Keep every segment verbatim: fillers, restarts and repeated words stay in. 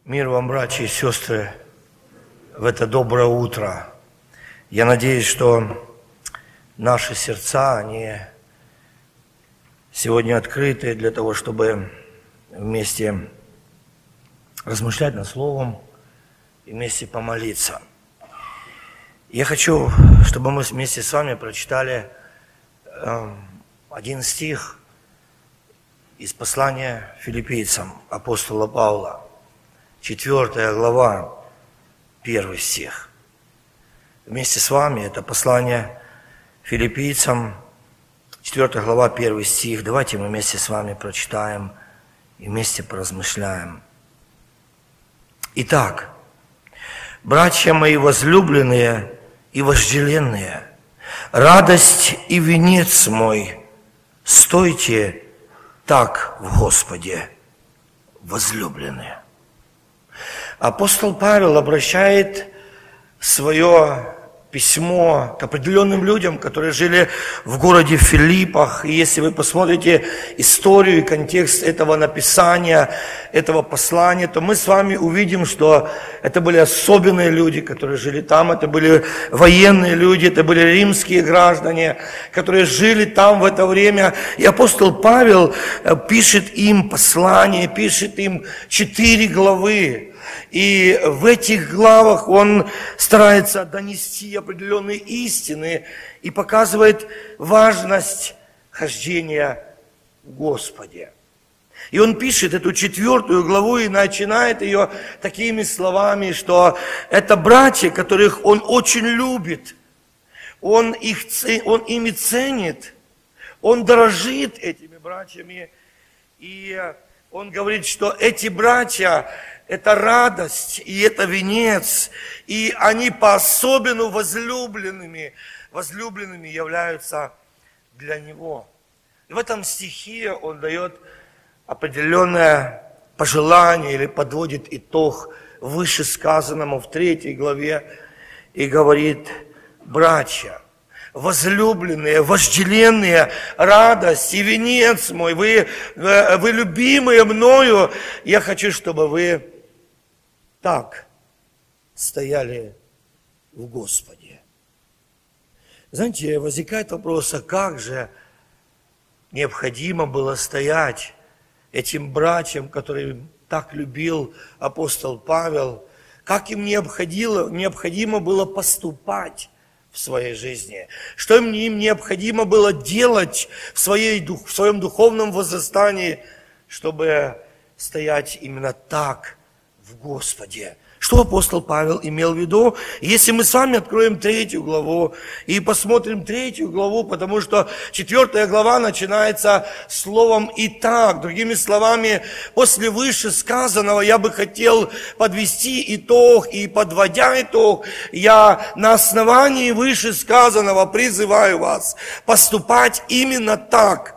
Мир вам, братья и сестры, в это доброе утро. Я надеюсь, что наши сердца, они сегодня открыты для того, чтобы вместе размышлять над Словом и вместе помолиться. Я хочу, чтобы мы вместе с вами прочитали э, один стих из послания филиппийцам апостола Павла. Четвертая глава, первый стих. Вместе с вами это послание филиппийцам, четвертая глава, первый стих. Давайте мы вместе с вами прочитаем и вместе поразмышляем. Итак, братья мои возлюбленные и вожделенные, радость и венец мой, стойте так в Господе, возлюбленные. Апостол Павел обращает свое письмо к определенным людям, которые жили в городе Филиппах. И если вы посмотрите историю и контекст этого написания, этого послания, то мы с вами увидим, что это были особенные люди, которые жили там. Это были военные люди, это были римские граждане, которые жили там в это время. И апостол Павел пишет им послание, пишет им четыре главы. И в этих главах он старается донести определенные истины и показывает важность хождения в Господе. И он пишет эту четвертую главу и начинает ее такими словами, что это братья, которых он очень любит, он, их, он ими ценит, он дорожит этими братьями, и он говорит, что эти братья – это радость, и это венец, и они по-особенному возлюбленными, возлюбленными являются для него. И в этом стихе он дает определенное пожелание или подводит итог вышесказанному в третьей главе и говорит: братья, возлюбленные, вожделенные, радость и венец мой, вы, вы любимые мною, я хочу, чтобы вы так стояли в Господе. Знаете, возникает вопрос, а как же необходимо было стоять этим братьям, которые так любил апостол Павел, как им необходимо, необходимо было поступать в своей жизни, что им, им необходимо было делать в, своей, в своем духовном возрастании, чтобы стоять именно так в Господе. Что апостол Павел имел в виду? Если мы с вами откроем третью главу и посмотрим третью главу, потому что четвертая глава начинается словом «итак». Другими словами, после вышесказанного я бы хотел подвести итог, и подводя итог, я на основании вышесказанного призываю вас поступать именно так,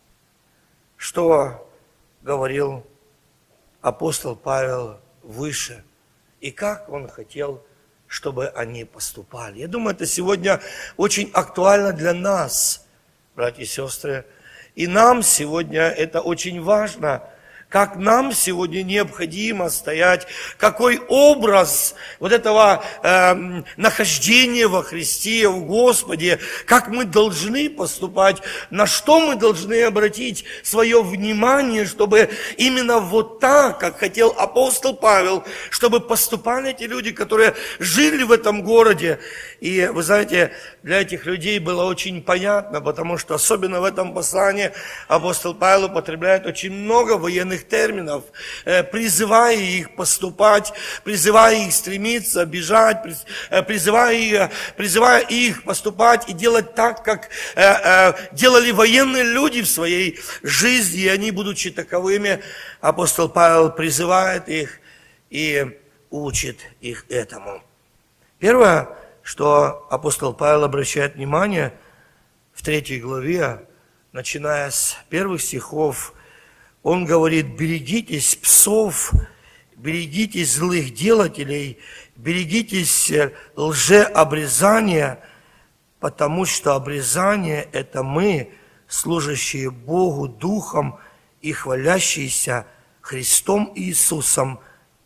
что говорил апостол Павел выше. И как он хотел, чтобы они поступали. Я думаю, это сегодня очень актуально для нас, братья и сестры. И нам сегодня это очень важно, как нам сегодня необходимо стоять, какой образ вот этого э, нахождения во Христе, в Господе, как мы должны поступать, на что мы должны обратить свое внимание, чтобы именно вот так, как хотел апостол Павел, чтобы поступали эти люди, которые жили в этом городе. И вы знаете, для этих людей было очень понятно, потому что особенно в этом послании апостол Павел употребляет очень много военных терминов, призывая их поступать, призывая их стремиться, бежать, призывая, призывая их поступать и делать так, как делали военные люди в своей жизни, и они, будучи таковыми, апостол Павел призывает их и учит их этому. Первое, что апостол Павел обращает внимание в третьей главе, начиная с первых стихов, он говорит: берегитесь псов, берегитесь злых делателей, берегитесь лжеобрезания, потому что обрезание – это мы, служащие Богу Духом и хвалящиеся Христом Иисусом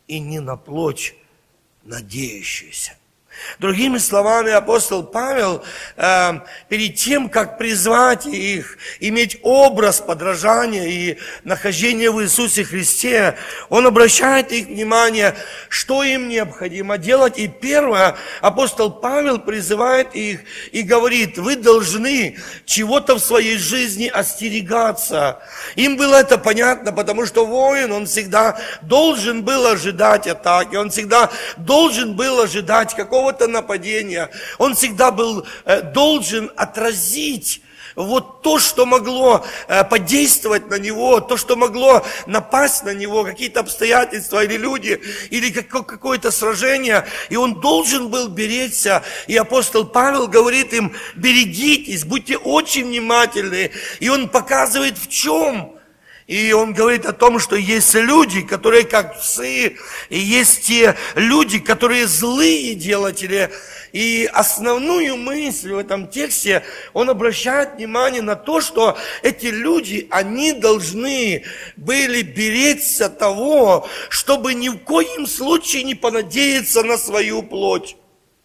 и не на плоть надеющуюся. Другими словами, апостол Павел, э, перед тем, как призвать их, иметь образ подражания и нахождения в Иисусе Христе, он обращает их внимание, что им необходимо делать. И первое, апостол Павел призывает их и говорит: вы должны чего-то в своей жизни остерегаться. Им было это понятно, потому что воин, он всегда должен был ожидать атаки, он всегда должен был ожидать какого какого-то нападения. Он всегда был э, должен отразить вот то, что могло э, подействовать на него, то, что могло напасть на него, какие-то обстоятельства или люди, или как, какое-то сражение. И он должен был беречься. И апостол Павел говорит им: берегитесь, будьте очень внимательны. И он показывает в чем. И он говорит о том, что есть люди, которые как псы, и есть те люди, которые злые делатели. И основную мысль в этом тексте он обращает внимание на то, что эти люди, они должны были беречься того, чтобы ни в коем случае не понадеяться на свою плоть.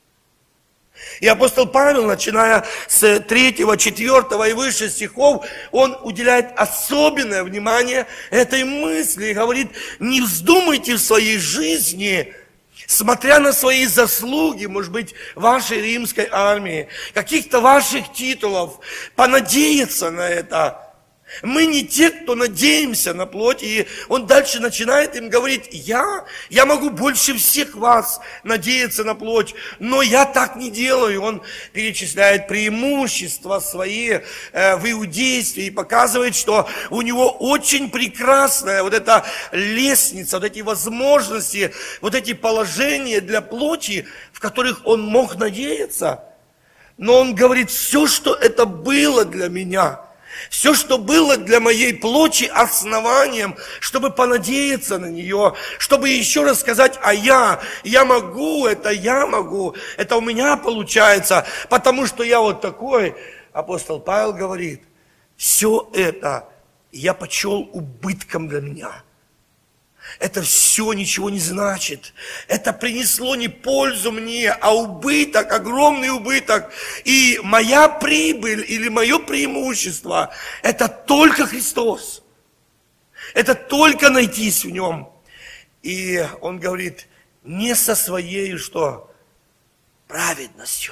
И апостол Павел, начиная с третьего, четвертого и выше стихов, он уделяет особенное внимание этой мысли и говорит: не вздумайте в своей жизни, смотря на свои заслуги, может быть, вашей римской армии, каких-то ваших титулов, понадеяться на это. Мы не те, кто надеемся на плоть. И он дальше начинает им говорить: я, я могу больше всех вас надеяться на плоть, но я так не делаю. Он перечисляет преимущества свои э, в иудействе и показывает, что у него очень прекрасная вот эта лестница, вот эти возможности, вот эти положения для плоти, в которых он мог надеяться. Но он говорит: все, что это было для меня, все, что было для моей плоти основанием, чтобы понадеяться на нее, чтобы еще раз сказать: а я, я могу, это я могу, это у меня получается, потому что я вот такой. Апостол Павел говорит: все это я почел убытком для меня. Это все ничего не значит. Это принесло не пользу мне, а убыток, огромный убыток. И моя прибыль или мое преимущество – это только Христос. Это только найтись в Нем. И он говорит: не со своей, что? Праведностью.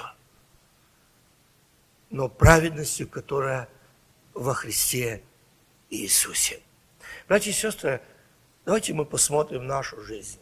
Но праведностью, которая во Христе Иисусе. Братья и сестры, давайте мы посмотрим нашу жизнь.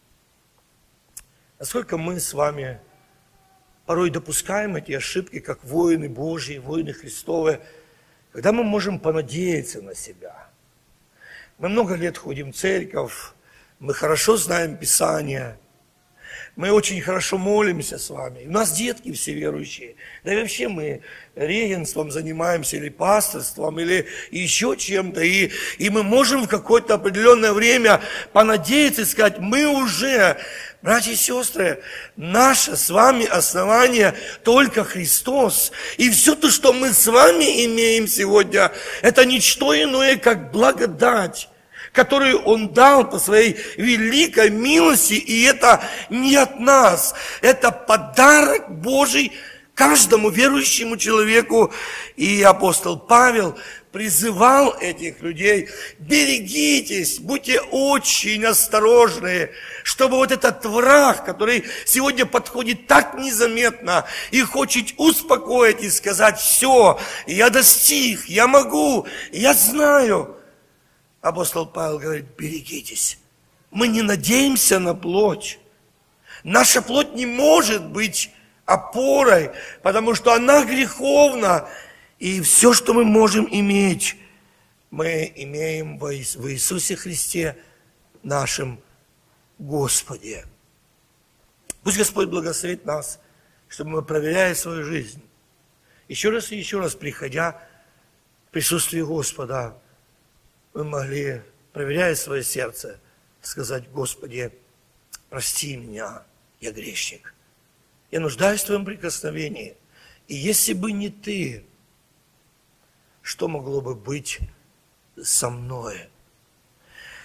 Насколько мы с вами порой допускаем эти ошибки, как воины Божьи, воины Христовы, когда мы можем понадеяться на себя. Мы много лет ходим в церковь, мы хорошо знаем Писание, мы очень хорошо молимся с вами. У нас детки все верующие. Да и вообще мы регенством занимаемся, или пасторством, или еще чем-то. И, и мы можем в какое-то определенное время понадеяться и сказать: мы уже, братья и сестры, наше с вами основание только Христос. И все то, что мы с вами имеем сегодня, это ничто иное, как благодать, которую Он дал по своей великой милости, и это не от нас, это подарок Божий каждому верующему человеку. И апостол Павел призывал этих людей: берегитесь, будьте очень осторожны, чтобы вот этот враг, который сегодня подходит так незаметно и хочет успокоить и сказать: все, я достиг, я могу, я знаю. Апостол Павел говорит: берегитесь. Мы не надеемся на плоть. Наша плоть не может быть опорой, потому что она греховна. И все, что мы можем иметь, мы имеем в Иисусе Христе, нашем Господе. Пусть Господь благословит нас, чтобы мы, проверяя свою жизнь, еще раз и еще раз приходя в присутствие Господа, мы могли, проверяя свое сердце, сказать: Господи, прости меня, я грешник. Я нуждаюсь в Твоем прикосновении. И если бы не Ты, что могло бы быть со мной?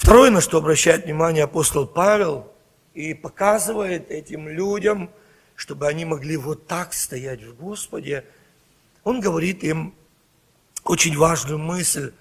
Второе, на что обращает внимание апостол Павел и показывает этим людям, чтобы они могли вот так стоять в Господе, он говорит им очень важную мысль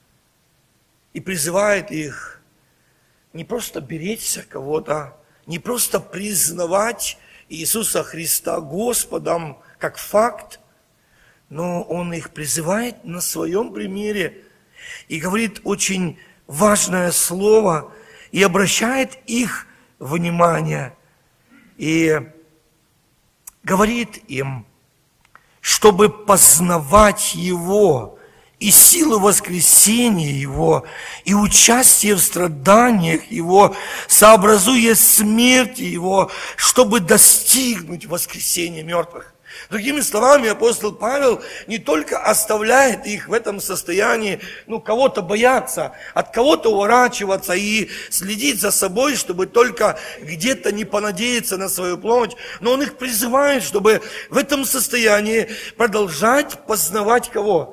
и призывает их не просто беречься кого-то, не просто признавать Иисуса Христа Господом как факт, но он их призывает на своем примере и говорит очень важное слово и обращает их внимание и говорит им, чтобы познавать Его и силу воскресения Его, и участие в страданиях Его, сообразуя смерти Его, чтобы достигнуть воскресения мертвых. Другими словами, апостол Павел не только оставляет их в этом состоянии, ну, кого-то бояться, от кого-то уворачиваться и следить за собой, чтобы только где-то не понадеяться на свою плоть, но он их призывает, чтобы в этом состоянии продолжать познавать кого?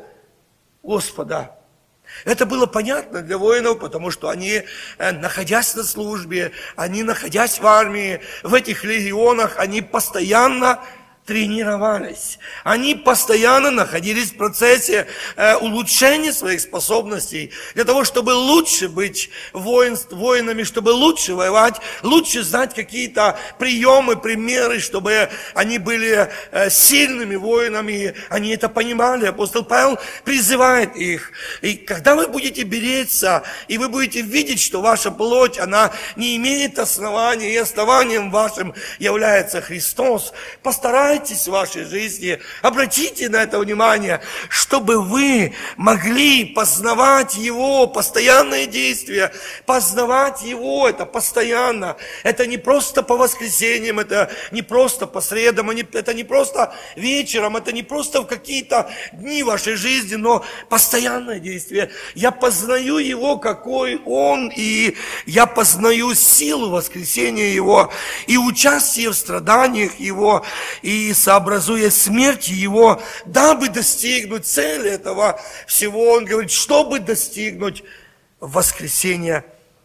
Господа. Это было понятно для воинов, потому что они, находясь на службе, они, находясь в армии, в этих легионах, они постоянно тренировались. Они постоянно находились в процессе э, улучшения своих способностей для того, чтобы лучше быть воин, воинами, чтобы лучше воевать, лучше знать какие-то приемы, примеры, чтобы они были э, сильными воинами. Они это понимали. Апостол Павел призывает их. И когда вы будете беречься, и вы будете видеть, что ваша плоть, она не имеет основания, и основанием вашим является Христос, постарайтесь в вашей жизни, обратите на это внимание, чтобы вы могли познавать Его постоянные действия, познавать Его, это постоянно, это не просто по воскресеньям, это не просто по средам, это не просто вечером, это не просто в какие-то дни вашей жизни, но постоянное действие. Я познаю Его, какой Он, и я познаю силу воскресения Его, и участие в страданиях Его, и сообразуя смерти Его, дабы достигнуть цели этого всего. Он говорит, чтобы достигнуть воскресения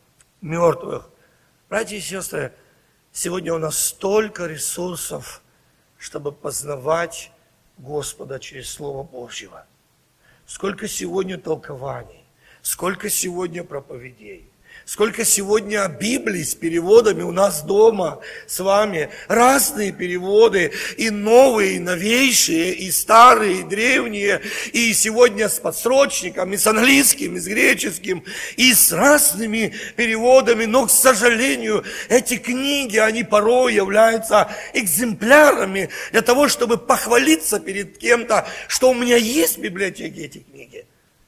мертвых. Братья и сестры, сегодня у нас столько ресурсов, чтобы познавать Господа через Слово Божьего. Сколько сегодня толкований, сколько сегодня проповедей. Сколько сегодня Библий с переводами у нас дома с вами. Разные переводы, и новые, и новейшие, и старые, и древние. И сегодня с подсрочником, и с английским, и с греческим, и с разными переводами. Но, к сожалению, эти книги, они порой являются экземплярами для того, чтобы похвалиться перед кем-то, что у меня есть в библиотеке эти книги.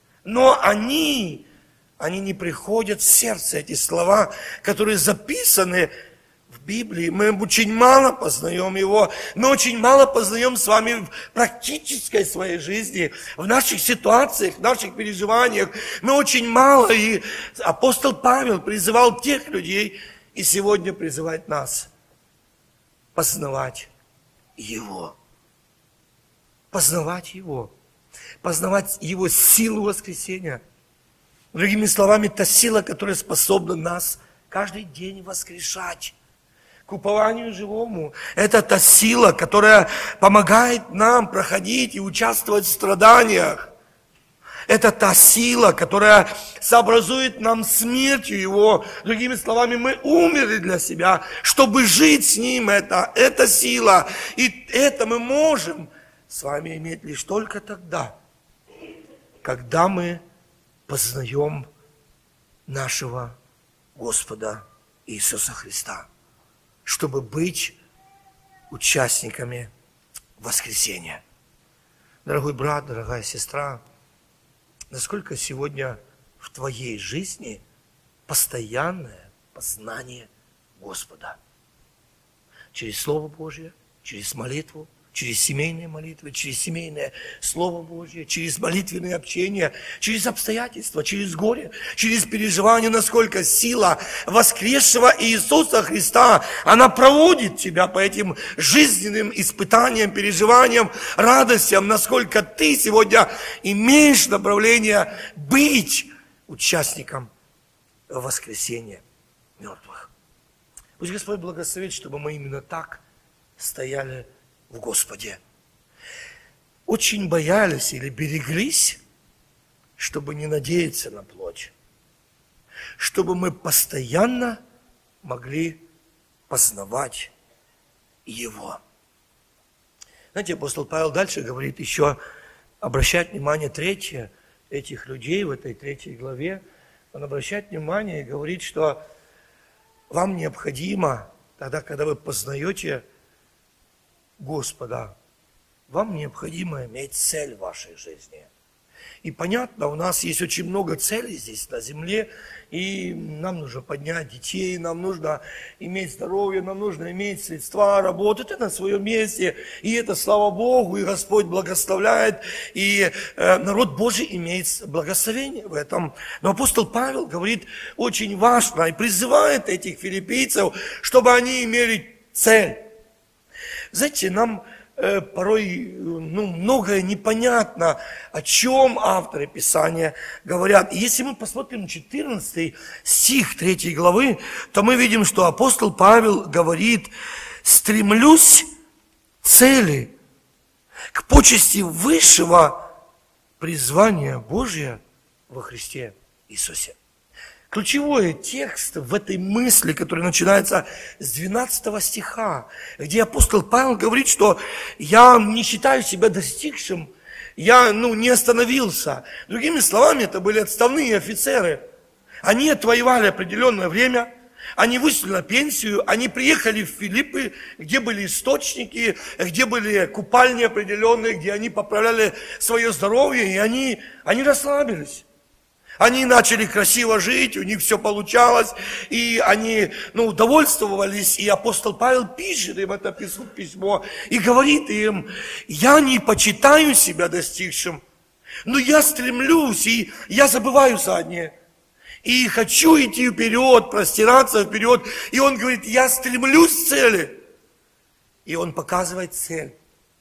Но они... Они не приходят в сердце, эти слова, которые записаны в Библии. Мы очень мало познаем Его, мы очень мало познаем с вами в практической своей жизни, в наших ситуациях, в наших переживаниях. Мы очень мало, и апостол Павел призывал тех людей, и сегодня призывает нас познавать Его. Познавать Его. Познавать Его силу воскресения. Другими словами, та сила, которая способна нас каждый день воскрешать к упованию живому. Это та сила, которая помогает нам проходить и участвовать в страданиях. Это та сила, которая сообразует нам смертью Его. Другими словами, мы умерли для себя, чтобы жить с Ним. Это, это сила. И это мы можем с вами иметь лишь только тогда, когда мы познаем нашего Господа Иисуса Христа, чтобы быть участниками воскресения. Дорогой брат, дорогая сестра, насколько сегодня в твоей жизни постоянное познание Господа? Через Слово Божье, через молитву, через семейные молитвы, через семейное Слово Божье, через молитвенное общение, через обстоятельства, через горе, через переживание, насколько сила воскресшего Иисуса Христа, она проводит тебя по этим жизненным испытаниям, переживаниям, радостям, насколько ты сегодня имеешь направление быть участником воскресения мертвых. Пусть Господь благословит, чтобы мы именно так стояли в Господе. Очень боялись или береглись, чтобы не надеяться на плоть, чтобы мы постоянно могли познавать Его. Знаете, апостол Павел дальше говорит еще, обращать внимание третье, этих людей в этой третьей главе, он обращает внимание и говорит, что вам необходимо, тогда, когда вы познаете Господа, вам необходимо иметь цель в вашей жизни. И понятно, у нас есть очень много целей здесь на земле, и нам нужно поднять детей, нам нужно иметь здоровье, нам нужно иметь средства, работать на своем месте, и это слава Богу, и Господь благословляет, и э, народ Божий имеет благословение в этом. Но апостол Павел говорит очень важно и призывает этих филиппийцев, чтобы они имели цель. Знаете, нам порой ну, многое непонятно, о чем авторы Писания говорят. И если мы посмотрим четырнадцатый стих третьей главы, то мы видим, что апостол Павел говорит: «Стремлюсь к цели, к почести высшего призвания Божия во Христе Иисусе». Ключевой текст в этой мысли, который начинается с двенадцатого стиха, где апостол Павел говорит, что я не считаю себя достигшим, я ну, не остановился. Другими словами, это были отставные офицеры. Они отвоевали определенное время, они вышли на пенсию, они приехали в Филиппы, где были источники, где были купальни определенные, где они поправляли свое здоровье, и они, они расслабились. Они начали красиво жить, у них все получалось, и они ну, удовольствовались, и апостол Павел пишет им это письмо, и говорит им: я не почитаю себя достигшим, но я стремлюсь, и я забываю заднее, и хочу идти вперед, простираться вперед, и он говорит: я стремлюсь к цели, и он показывает цель,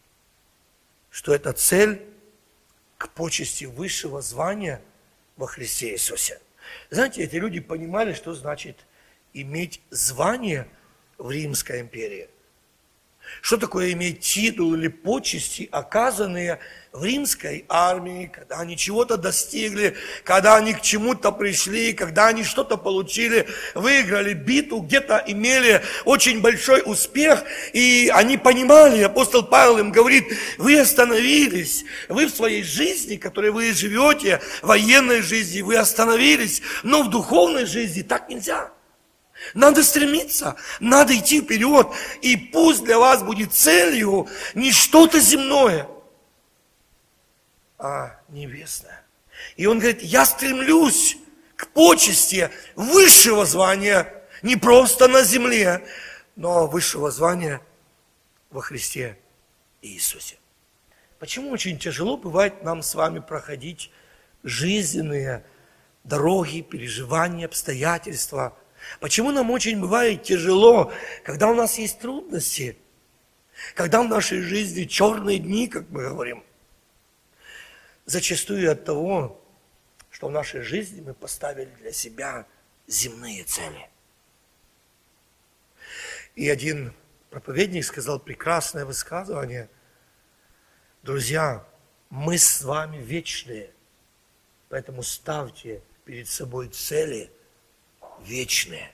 что это цель к почести высшего звания во Христе Иисусе. Знаете, эти люди понимали, что значит иметь звание в Римской империи. Что такое иметь титул или почести, оказанные в римской армии, когда они чего-то достигли, когда они к чему-то пришли, когда они что-то получили, выиграли битву, где-то имели очень большой успех, и они понимали, апостол Павел им говорит: вы остановились, вы в своей жизни, которой вы живете, военной жизни, вы остановились, но в духовной жизни так нельзя. Надо стремиться, надо идти вперед, и пусть для вас будет целью не что-то земное, а небесное. И он говорит: я стремлюсь к почести высшего звания, не просто на земле, но высшего звания во Христе Иисусе. Почему очень тяжело бывает нам с вами проходить жизненные дороги, переживания, обстоятельства? Почему нам очень бывает тяжело, когда у нас есть трудности, когда в нашей жизни черные дни, как мы говорим? Зачастую от того, что в нашей жизни мы поставили для себя земные цели. И один проповедник сказал прекрасное высказывание: друзья, мы с вами вечные, поэтому ставьте перед собой цели вечные.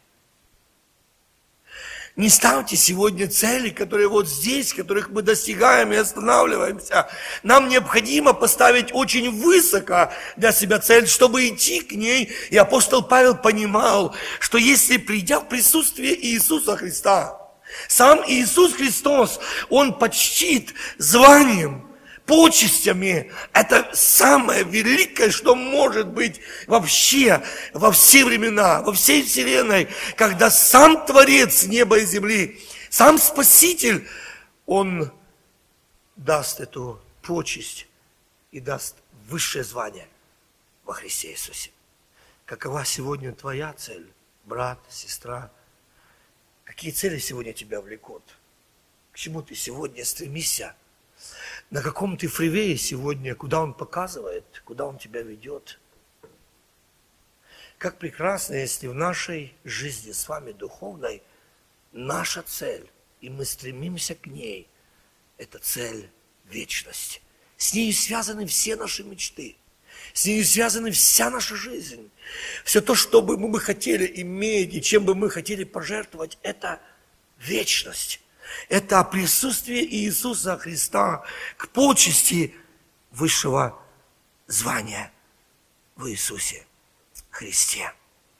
Не ставьте сегодня цели, которые вот здесь, которых мы достигаем и останавливаемся. Нам необходимо поставить очень высоко для себя цель, чтобы идти к ней. И апостол Павел понимал, что если, придя в присутствие Иисуса Христа, сам Иисус Христос, Он почтит званием, почестями, это самое великое, что может быть вообще во все времена, во всей вселенной, когда сам Творец неба и земли, сам Спаситель, Он даст эту почесть и даст высшее звание во Христе Иисусе. Какова сегодня твоя цель, брат, сестра? Какие цели сегодня тебя влекут? К чему ты сегодня стремишься? На каком ты фривее сегодня, куда он показывает, куда он тебя ведет? Как прекрасно, если в нашей жизни с вами духовной наша цель, и мы стремимся к ней, это цель вечность. С ней связаны все наши мечты. С ней связана вся наша жизнь. Все то, что бы мы бы хотели иметь и чем бы мы хотели пожертвовать, это вечность. Это присутствие Иисуса Христа к почести высшего звания в Иисусе Христе.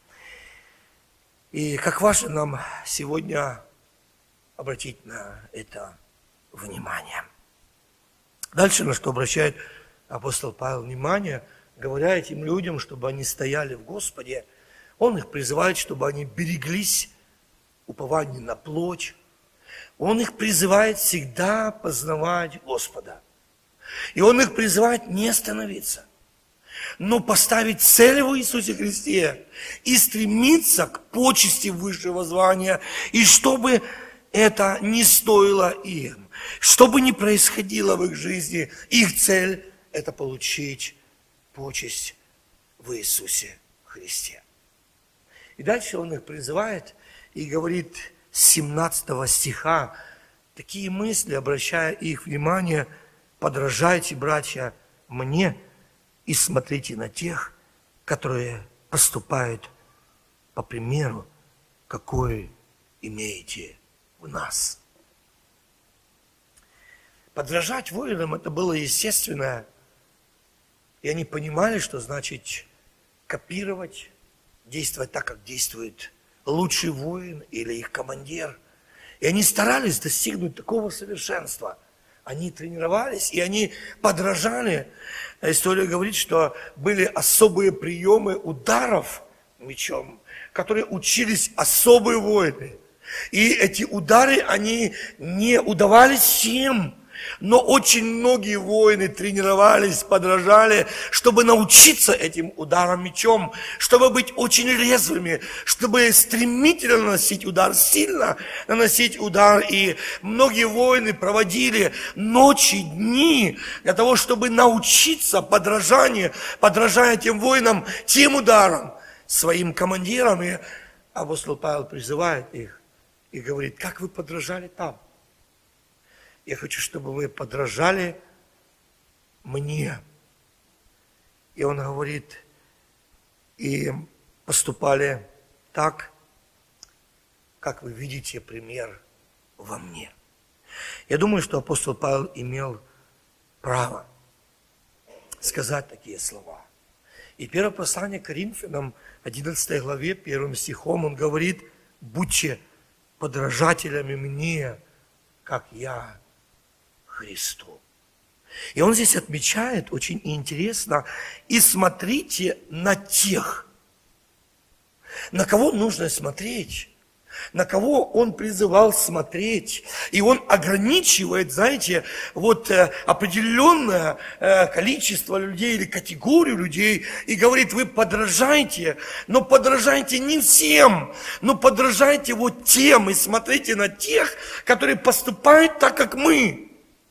И как важно нам сегодня обратить на это внимание. Дальше, на что обращает апостол Павел внимание, говоря этим людям, чтобы они стояли в Господе, он их призывает, чтобы они береглись упования на плоть. Он их призывает всегда познавать Господа. И он их призывает не остановиться, но поставить цель в Иисусе Христе и стремиться к почести высшего звания, и чтобы это не стоило им, что бы ни происходило в их жизни, их цель – это получить почесть в Иисусе Христе. И дальше он их призывает и говорит с семнадцатого стиха такие мысли, обращая их внимание: подражайте, братья, мне и смотрите на тех, которые поступают по примеру, какой имеете в нас. Подражать воинам это было естественно, и они понимали, что значит копировать, действовать так, как действует лучший воин или их командир. И они старались достигнуть такого совершенства. Они тренировались, и они подражали. История говорит, что были особые приемы ударов мечом, которые учились особые воины. И эти удары, они не удавались всем. Но очень многие воины тренировались, подражали, чтобы научиться этим ударам мечом, чтобы быть очень резвыми, чтобы стремительно наносить удар, сильно наносить удар. И многие воины проводили ночи, дни для того, чтобы научиться подражанию, подражая тем воинам, тем ударам своим командирам. И апостол Павел призывает их и говорит: как вы подражали там? Я хочу, чтобы вы подражали мне. И он говорит, и поступали так, как вы видите пример во мне. Я думаю, что апостол Павел имел право сказать такие слова. И первое послание к Коринфянам, одиннадцатой главе, первым стихом, он говорит: будьте подражателями мне, как я Христу. И он здесь отмечает очень интересно: и смотрите на тех, на кого нужно смотреть, на кого он призывал смотреть. И он ограничивает, знаете, вот определенное количество людей или категорию людей и говорит: вы подражайте, но подражайте не всем, но подражайте вот тем и смотрите на тех, которые поступают так, как мы.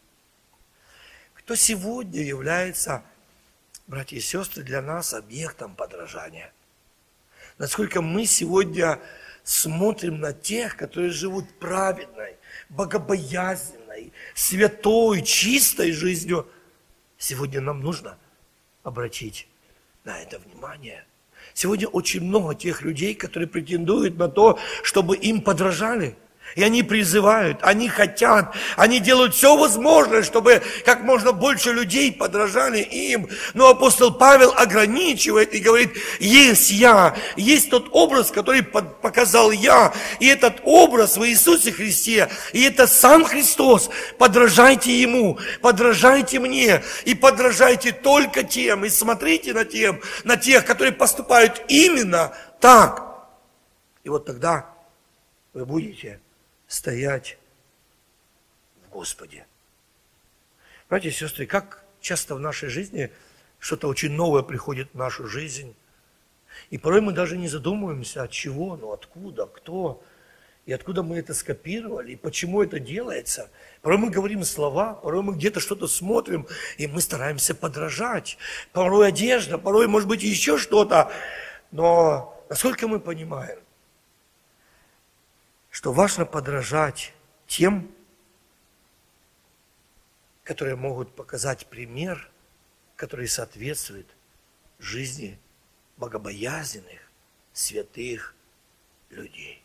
Кто сегодня является, братья и сестры, для нас объектом подражания? Насколько мы сегодня смотрим на тех, которые живут праведной, богобоязненной, святой, чистой жизнью. Сегодня нам нужно обратить на это внимание. Сегодня очень много тех людей, которые претендуют на то, чтобы им подражали. И они призывают, они хотят, они делают все возможное, чтобы как можно больше людей подражали им. Но апостол Павел ограничивает и говорит: есть я, есть тот образ, который показал я, и этот образ в Иисусе Христе, и это сам Христос. Подражайте Ему, подражайте мне, и подражайте только тем, и смотрите на тем, на тех, которые поступают именно так. И вот тогда вы будете стоять в Господе. Братья и сестры, как часто в нашей жизни что-то очень новое приходит в нашу жизнь, и порой мы даже не задумываемся, от чего, ну откуда, кто, и откуда мы это скопировали, и почему это делается. Порой мы говорим слова, порой мы где-то что-то смотрим, и мы стараемся подражать. Порой одежда, порой, может быть, еще что-то. Но насколько мы понимаем, что важно подражать тем, которые могут показать пример, который соответствует жизни богобоязненных, святых людей.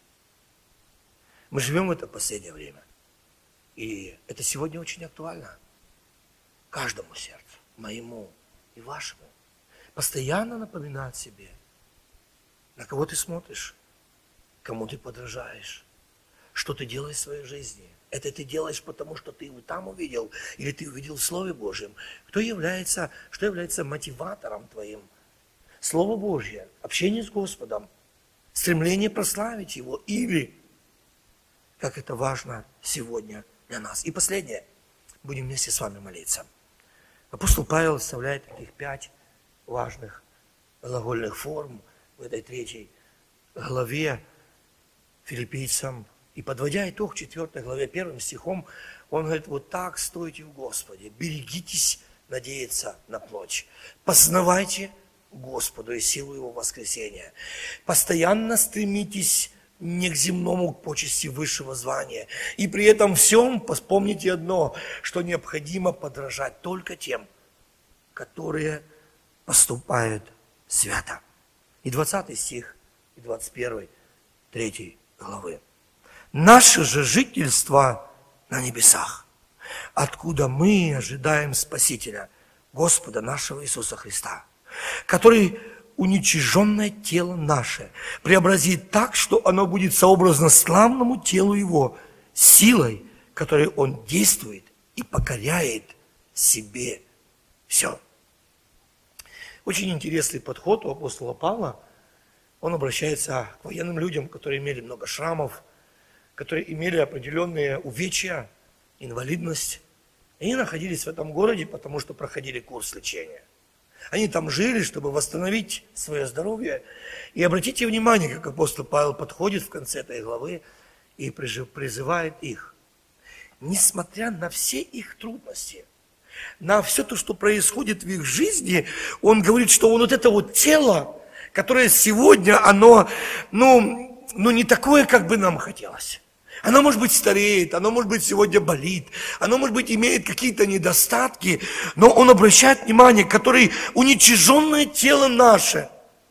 Мы живем в это последнее время. И это сегодня очень актуально. Каждому сердцу, моему и вашему. Постоянно напоминать себе, на кого ты смотришь, кому ты подражаешь, что ты делаешь в своей жизни. Это ты делаешь, потому что ты его там увидел, или ты увидел в Слове Божьем. Кто является, что является мотиватором твоим? Слово Божье, общение с Господом, стремление прославить Его, или, как это важно сегодня для нас. И последнее, будем вместе с вами молиться. Апостол Павел вставляет таких пять важных глагольных форм в этой третьей главе филиппийцам. И подводя итог четвертой главе первым стихом, он говорит, вот так стойте в Господе, берегитесь надеяться на плоть, познавайте Господу и силу Его воскресения, постоянно стремитесь не к земному, к почести высшего звания, и при этом всем помните одно, что необходимо подражать только тем, которые поступают свято. И двадцатый стих, и двадцать первый, третьей главы. Наше же жительство на небесах, откуда мы ожидаем Спасителя, Господа нашего Иисуса Христа, который уничиженное тело наше преобразит так, что оно будет сообразно славному телу Его, силой, которой Он действует и покоряет себе все. Очень интересный подход у апостола Павла. Он обращается к военным людям, которые имели много шрамов, которые имели определенные увечья, инвалидность. И они находились в этом городе, потому что проходили курс лечения. Они там жили, чтобы восстановить свое здоровье. И обратите внимание, как апостол Павел подходит в конце этой главы и призывает их. Несмотря на все их трудности, на все то, что происходит в их жизни, он говорит, что вот это вот тело, которое сегодня, оно, ну, ну не такое, как бы нам хотелось. Оно, может быть, стареет, оно, может быть, сегодня болит, оно, может быть, имеет какие-то недостатки, но он обращает внимание, который уничиженное тело наше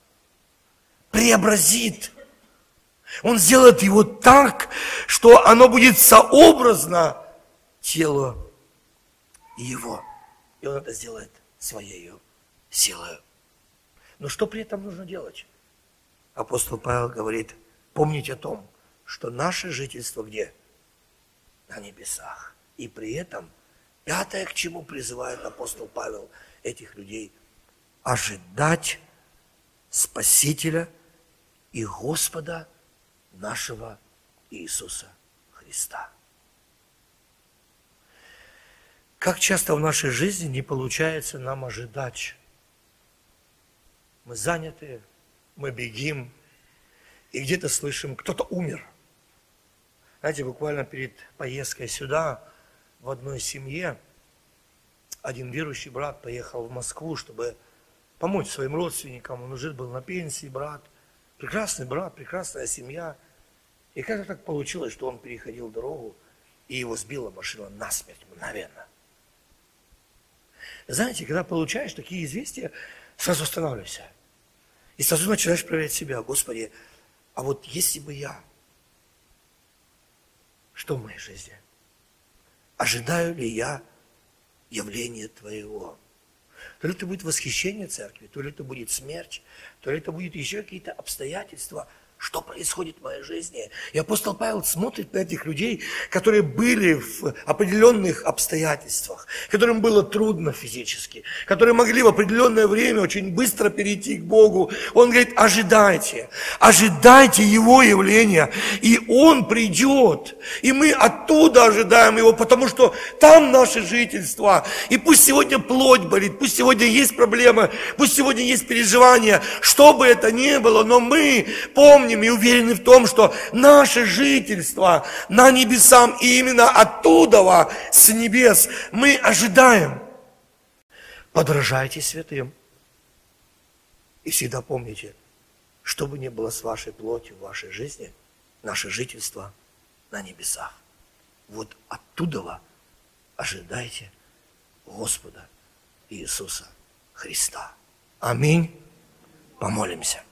преобразит. Он сделает его так, что оно будет сообразно телу его. И он это сделает своей силой. Но что при этом нужно делать? Апостол Павел говорит, помните о том, что наше жительство где? На небесах. И при этом, пятое, к чему призывает апостол Павел этих людей, ожидать Спасителя и Господа нашего Иисуса Христа. Как часто в нашей жизни не получается нам ожидать? Мы заняты, мы бегим, и где-то слышим, кто-то умер. Знаете, буквально перед поездкой сюда, в одной семье, один верующий брат поехал в Москву, чтобы помочь своим родственникам. Он уже был на пенсии, брат. Прекрасный брат, прекрасная семья. И как-то так получилось, что он переходил дорогу, и его сбила машина насмерть мгновенно. Знаете, когда получаешь такие известия, сразу останавливайся. И сразу начинаешь проверять себя. Господи, а вот если бы я, что в моей жизни? Ожидаю ли я явления Твоего? То ли это будет восхищение церкви, то ли это будет смерть, то ли это будет еще какие-то обстоятельства. Что происходит в моей жизни? И апостол Павел смотрит на этих людей, которые были в определенных обстоятельствах, которым было трудно физически, которые могли в определенное время очень быстро перейти к Богу. Он говорит, ожидайте, ожидайте Его явления, и Он придет. И мы оттуда ожидаем Его, потому что там наше жительство. И пусть сегодня плоть болит, пусть сегодня есть проблемы, пусть сегодня есть переживания, что бы это ни было, но мы помним, и уверены в том, что наше жительство на небесам, и именно оттуда, с небес, мы ожидаем. Подражайте святым. И всегда помните, что бы ни было с вашей плотью в вашей жизни, наше жительство на небесах. Вот оттуда ожидайте Господа Иисуса Христа. Аминь. Помолимся.